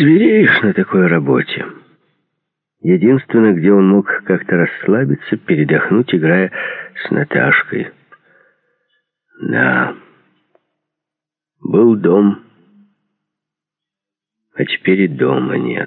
звереешь на такой работе. Единственное, где он мог как-то расслабиться, передохнуть, играя с Наташкой. Да, был дом, а теперь и дома нет.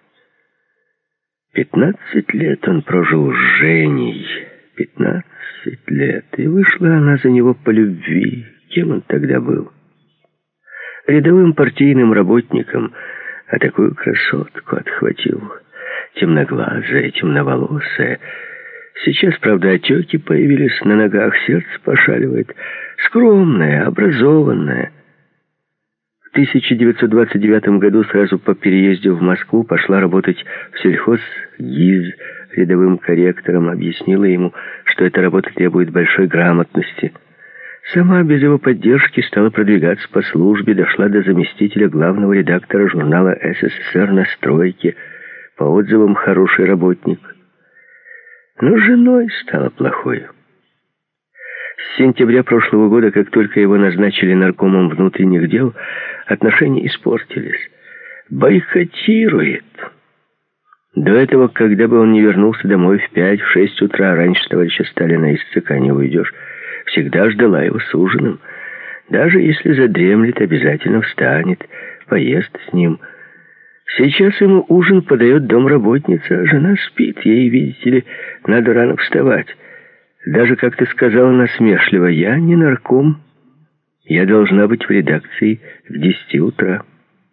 15 лет он прожил с Женей. 15 лет. И вышла она за него по любви. Кем он тогда был? Рядовым партийным работником, а такую красотку отхватил. Темноглазая, темноволосая. Сейчас, правда, отеки появились на ногах, сердце пошаливает. Скромная, образованная. В 1929 году сразу по переезде в Москву пошла работать в сельхоз ГИЗ рядовым корректором, объяснила ему, что эта работа требует большой грамотности. Сама без его поддержки стала продвигаться по службе, дошла до заместителя главного редактора журнала «СССР на стройке», по отзывам хороший работник. Но женой стала плохой. С сентября прошлого года, как только его назначили наркомом внутренних дел, отношения испортились. Бойкотирует. До этого, когда бы он не вернулся домой в 5-6 утра, раньше товарища Сталина из ЦК не уйдешь, всегда ждала его с ужином. Даже если задремлет, обязательно встанет, поест с ним. Сейчас ему ужин подает домработница, а жена спит. Ей, видите ли, надо рано вставать. Даже как-то сказала насмешливо: «Я не нарком. Я должна быть в редакции в 10 утра».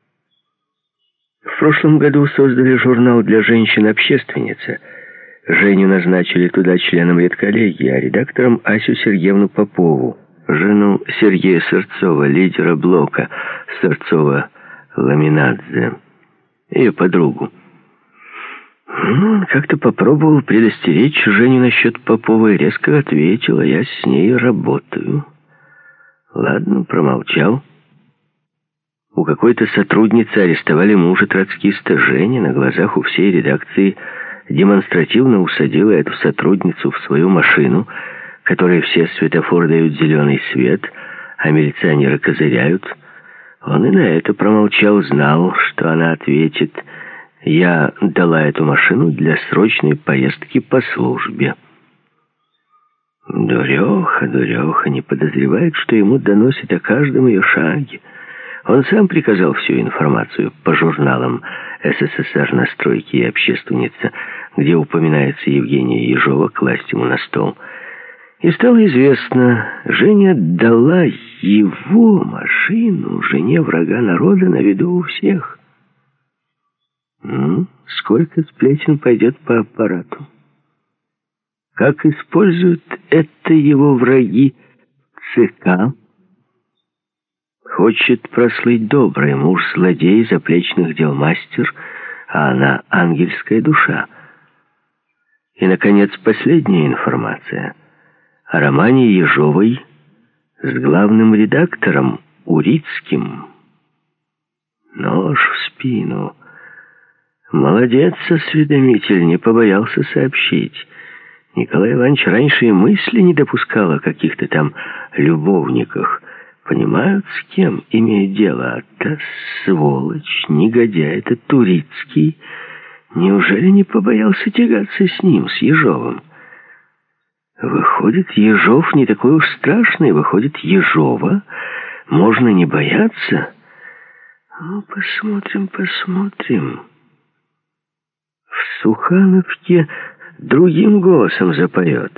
В прошлом году создали журнал для женщин-общественница. Женю назначили туда членом редколлегии, а редактором Асю Сергеевну Попову, жену Сергея Сырцова, лидера блока Сырцова-Ламинадзе, ее подругу. Он как-то попробовал предостеречь Женю насчет Поповой, резко ответила: «Я с ней работаю». Ладно, промолчал. У какой-то сотрудницы арестовали мужа троцкиста. Женя на глазах у всей редакции демонстративно усадила эту сотрудницу в свою машину, которой все светофоры дают зеленый свет, а милиционеры козыряют. Он и на это промолчал, знал, что она ответит: «Я дала эту машину для срочной поездки по службе». Дуреха не подозревает, что ему доносит о каждом ее шаге. Он сам приказал всю информацию по журналам «СССР на стройке» и «Общественница», где упоминается Евгения Ежова, класть ему на стол. И стало известно, Женя отдала его машину жене врага народа на виду у всех. Сколько сплетен пойдет по аппарату. Как используют это его враги в ЦК? Хочет прослыть добрый муж, злодей, заплечных дел мастер, а она ангельская душа. И, наконец, последняя информация о романе Ежовой с главным редактором Урицким. Нож в спину. Молодец, осведомитель, не побоялся сообщить. Николай Иванович раньше и мысли не допускал о каких-то там любовниках. Понимают, с кем имеет дело. А та сволочь, негодяй, этот Турицкий, неужели не побоялся тягаться с ним, с Ежовым? Выходит, Ежов не такой уж страшный. Выходит, Ежова можно не бояться. Ну, посмотрим. В Сухановке другим голосом запоет.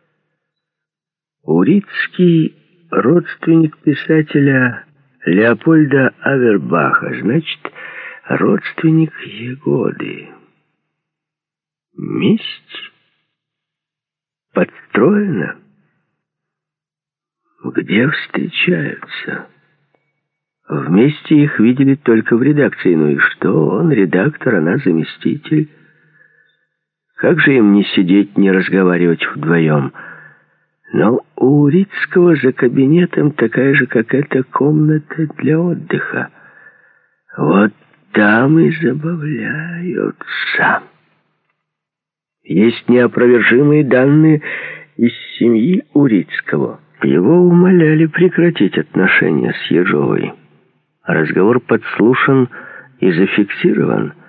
Урицкий — родственник писателя Леопольда Авербаха, значит, родственник Егоды. Месть подстроена. Где встречаются? Вместе их видели только в редакции. Ну и что? Он редактор, она заместитель. Как же им не сидеть, не разговаривать вдвоем? Но у Урицкого за кабинетом такая же, как эта, комната для отдыха. Вот там и забавляются. Есть неопровержимые данные из семьи Урицкого. Его умоляли прекратить отношения с Ежовой. Разговор подслушан и зафиксирован